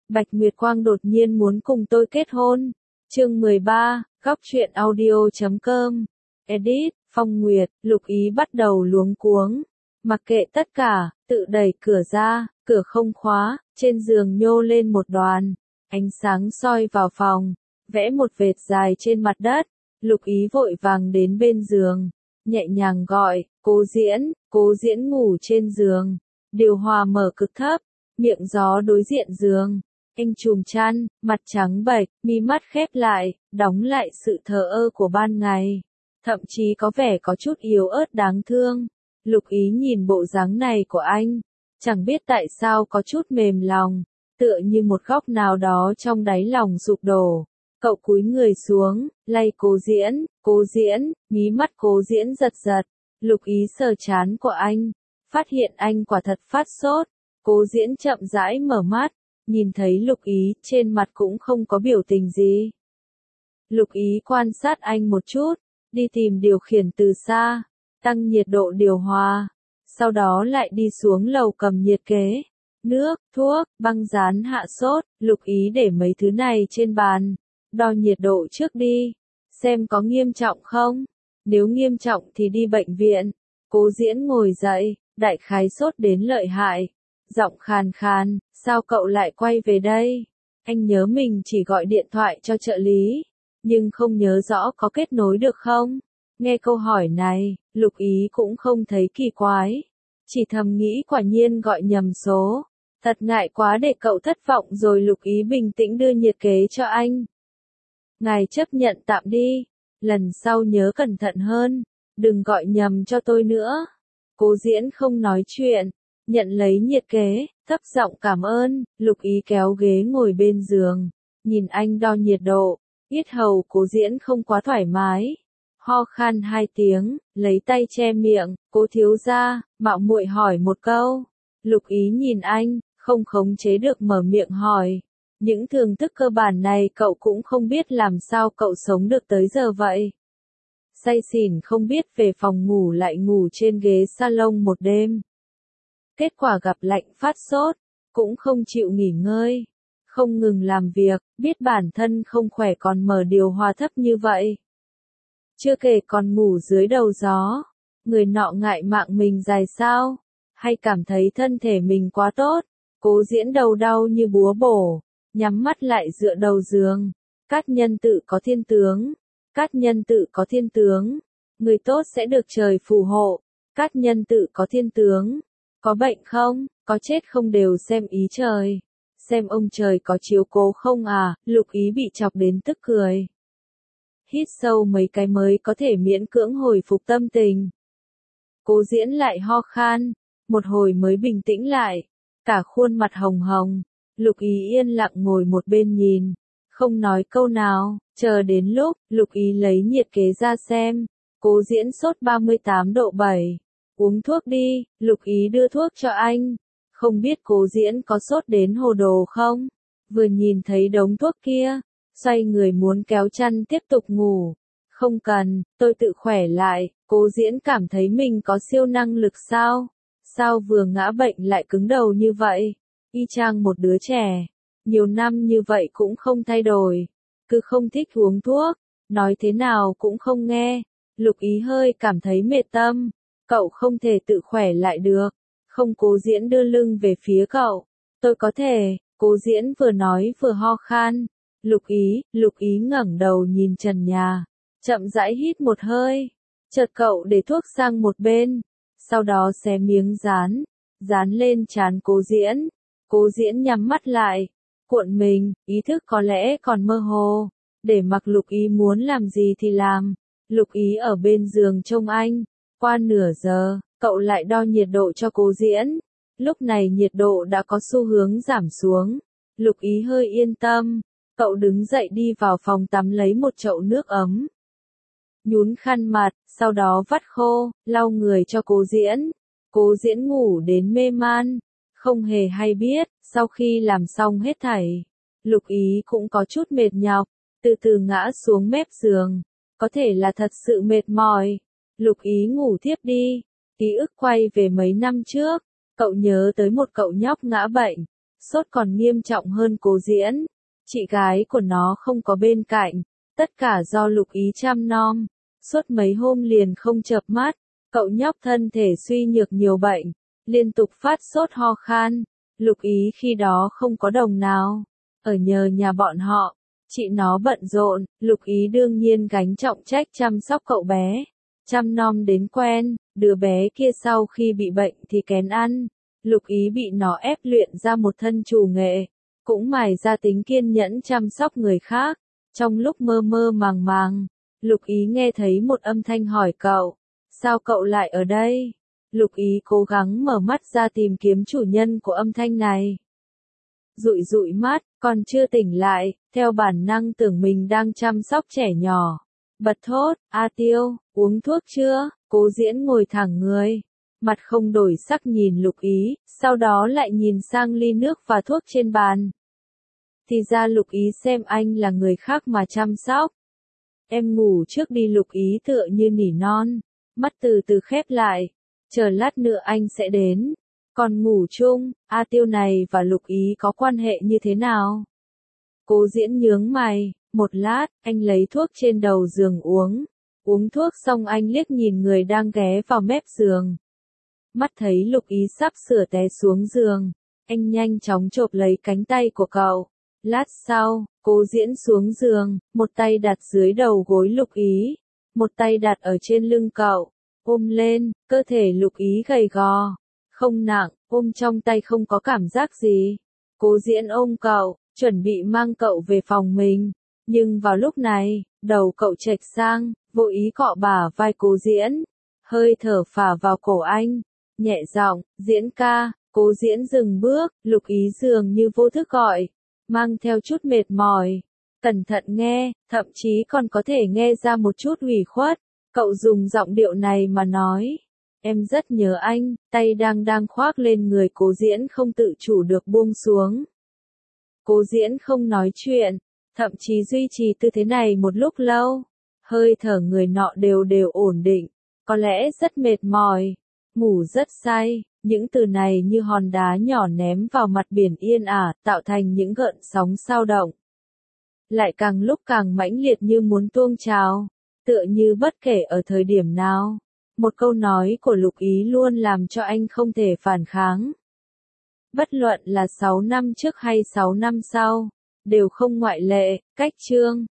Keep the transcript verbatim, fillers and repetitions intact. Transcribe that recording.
Bạch Nguyệt Quang đột nhiên muốn cùng tôi kết hôn. Chương mười ba, góc truyện audio chấm com. Edit, Phong Nguyệt, Lục Ý bắt đầu luống cuống. Mặc kệ tất cả, tự đẩy cửa ra, cửa không khóa, trên giường nhô lên một đoàn. Ánh sáng soi vào phòng, vẽ một vệt dài trên mặt đất. Lục Ý vội vàng đến bên giường, nhẹ nhàng gọi, Cố Diễn, Cố Diễn ngủ trên giường. Điều hòa mở cực thấp, miệng gió đối diện giường. Anh chùm chăn, mặt trắng bệch, mi mắt khép lại, đóng lại sự thờ ơ của ban ngày. Thậm chí có vẻ có chút yếu ớt đáng thương. Lục Ý nhìn bộ dáng này của anh, chẳng biết tại sao có chút mềm lòng, tựa như một góc nào đó trong đáy lòng sụp đổ. Cậu cúi người xuống, lay Cố Diễn, Cố Diễn, mí mắt Cố Diễn giật giật. Lục Ý sờ trán của anh, phát hiện anh quả thật phát sốt. Cố Diễn chậm rãi mở mắt, nhìn thấy Lục Ý, trên mặt cũng không có biểu tình gì. Lục Ý quan sát anh một chút, đi tìm điều khiển từ xa, tăng nhiệt độ điều hòa, sau đó lại đi xuống lầu cầm nhiệt kế, nước, thuốc, băng dán hạ sốt. Lục Ý để mấy thứ này trên bàn, đo nhiệt độ trước đi, xem có nghiêm trọng không, nếu nghiêm trọng thì đi bệnh viện. Cố Diễn ngồi dậy, đại khái sốt đến lợi hại, giọng khàn khàn, sao cậu lại quay về đây? Anh nhớ mình chỉ gọi điện thoại cho trợ lý, nhưng không nhớ rõ có kết nối được không? Nghe câu hỏi này, Lục Ý cũng không thấy kỳ quái, chỉ thầm nghĩ quả nhiên gọi nhầm số. Thật ngại quá để cậu thất vọng rồi. Lục Ý bình tĩnh đưa nhiệt kế cho anh. Ngài chấp nhận tạm đi, lần sau nhớ cẩn thận hơn, đừng gọi nhầm cho tôi nữa. Cố Diễn không nói chuyện, nhận lấy nhiệt kế, thấp giọng cảm ơn. Lục Ý kéo ghế ngồi bên giường, nhìn anh đo nhiệt độ. Yết hầu Cố Diễn không quá thoải mái, ho khan hai tiếng, lấy tay che miệng. Cố thiếu gia, mạo muội hỏi một câu. Lục Ý nhìn anh, không khống chế được mở miệng hỏi. Những thưởng thức cơ bản này cậu cũng không biết, làm sao cậu sống được tới giờ vậy? Say xỉn không biết, về phòng ngủ lại ngủ trên ghế salon một đêm. Kết quả gặp lạnh phát sốt, cũng không chịu nghỉ ngơi, không ngừng làm việc, biết bản thân không khỏe còn mở điều hòa thấp như vậy. Chưa kể còn ngủ dưới đầu gió. Người nọ ngại mạng mình dài sao? Hay cảm thấy thân thể mình quá tốt? Cố Diễn đầu đau như búa bổ, nhắm mắt lại dựa đầu giường. Cát nhân tự có thiên tướng. Cát nhân tự có thiên tướng. Người tốt sẽ được trời phù hộ. Cát nhân tự có thiên tướng. Có bệnh không, có chết không đều xem ý trời. Xem ông trời có chiếu cố không à? Lục Ý bị chọc đến tức cười. Hít sâu mấy cái mới có thể miễn cưỡng hồi phục tâm tình. Cố Diễn lại ho khan, một hồi mới bình tĩnh lại, cả khuôn mặt hồng hồng. Lục Ý yên lặng ngồi một bên nhìn, không nói câu nào, chờ đến lúc Lục Ý lấy nhiệt kế ra xem. Cố Diễn sốt ba mươi tám độ bảy, uống thuốc đi. Lục Ý đưa thuốc cho anh, không biết Cố Diễn có sốt đến hồ đồ không. Vừa nhìn thấy đống thuốc kia, xoay người muốn kéo chăn tiếp tục ngủ. Không cần, tôi tự khỏe lại. Cố Diễn cảm thấy mình có siêu năng lực sao? Sao vừa ngã bệnh lại cứng đầu như vậy? Y chang một đứa trẻ, nhiều năm như vậy cũng không thay đổi, cứ không thích uống thuốc, nói thế nào cũng không nghe. Lục Ý hơi cảm thấy mệt tâm, cậu không thể tự khỏe lại được. Không. Cố Diễn đưa lưng về phía cậu. Tôi có thể. Cố Diễn vừa nói vừa ho khan. Lục Ý, Lục Ý ngẩng đầu nhìn trần nhà, chậm rãi hít một hơi. Chợt cậu để thuốc sang một bên, sau đó xé miếng dán, dán lên trán Cố Diễn. Cố Diễn nhắm mắt lại, cuộn mình, ý thức có lẽ còn mơ hồ, để mặc Lục Ý muốn làm gì thì làm. Lục Ý ở bên giường trông anh, qua nửa giờ, cậu lại đo nhiệt độ cho Cố Diễn. Lúc này nhiệt độ đã có xu hướng giảm xuống, Lục Ý hơi yên tâm, cậu đứng dậy đi vào phòng tắm lấy một chậu nước ấm. Nhún khăn mặt, sau đó vắt khô, lau người cho Cố Diễn. Cố Diễn ngủ đến mê man, không hề hay biết. Sau khi làm xong hết thảy, Lục Ý cũng có chút mệt nhọc, từ từ ngã xuống mép giường. Có thể là thật sự mệt mỏi. Lục Ý ngủ thiếp đi, ký ức quay về mấy năm trước. Cậu nhớ tới một cậu nhóc ngã bệnh, sốt còn nghiêm trọng hơn Cố Diễn. Chị gái của nó không có bên cạnh, tất cả do Lục Ý chăm nom, suốt mấy hôm liền không chợp mắt, cậu nhóc thân thể suy nhược nhiều bệnh, liên tục phát sốt ho khan, Lục Ý khi đó không có đồng nào, ở nhờ nhà bọn họ, chị nó bận rộn, Lục Ý đương nhiên gánh trọng trách chăm sóc cậu bé, chăm nom đến quen, đứa bé kia sau khi bị bệnh thì kén ăn, Lục Ý bị nó ép luyện ra một thân trù nghệ, cũng mài ra tính kiên nhẫn chăm sóc người khác. Trong lúc mơ mơ màng màng, Lục Ý nghe thấy một âm thanh hỏi cậu, sao cậu lại ở đây? Lục Ý cố gắng mở mắt ra tìm kiếm chủ nhân của âm thanh này. Dụi dụi mắt, còn chưa tỉnh lại, theo bản năng tưởng mình đang chăm sóc trẻ nhỏ. Bật thốt, A Tiêu, uống thuốc chưa? Cố Diễn ngồi thẳng người, mặt không đổi sắc nhìn Lục Ý, sau đó lại nhìn sang ly nước và thuốc trên bàn. Thì ra Lục Ý xem anh là người khác mà chăm sóc. Em ngủ trước đi, Lục Ý tựa như nỉ non, mắt từ từ khép lại, chờ lát nữa anh sẽ đến. Còn ngủ chung, A Tiêu này và Lục Ý có quan hệ như thế nào? Cố Diễn nhướng mày, một lát, anh lấy thuốc trên đầu giường uống. Uống thuốc xong anh liếc nhìn người đang ghé vào mép giường. Mắt thấy Lục Ý sắp sửa té xuống giường, anh nhanh chóng chộp lấy cánh tay của cậu. Lát sau, Cố Diễn xuống giường, một tay đặt dưới đầu gối Lục Ý, một tay đặt ở trên lưng cậu, ôm lên, cơ thể Lục Ý gầy gò, không nặng, ôm trong tay không có cảm giác gì. Cố Diễn ôm cậu, chuẩn bị mang cậu về phòng mình, nhưng vào lúc này, đầu cậu chệch sang, vô ý cọ bả vai Cố Diễn, hơi thở phả vào cổ anh, nhẹ giọng, Diễn ca. Cố Diễn dừng bước, Lục Ý dường như vô thức gọi, mang theo chút mệt mỏi, cẩn thận nghe, thậm chí còn có thể nghe ra một chút ủy khuất, cậu dùng giọng điệu này mà nói, em rất nhớ anh, tay đang đang khoác lên người Cố Diễn không tự chủ được buông xuống. Cố Diễn không nói chuyện, thậm chí duy trì tư thế này một lúc lâu, hơi thở người nọ đều đều ổn định, có lẽ rất mệt mỏi, ngủ rất say. Những từ này như hòn đá nhỏ ném vào mặt biển yên ả, tạo thành những gợn sóng sao động. Lại càng lúc càng mãnh liệt như muốn tuôn trào, tựa như bất kể ở thời điểm nào, một câu nói của Lục Ý luôn làm cho anh không thể phản kháng. Bất luận là sáu năm trước hay sáu năm sau, đều không ngoại lệ, cách chương.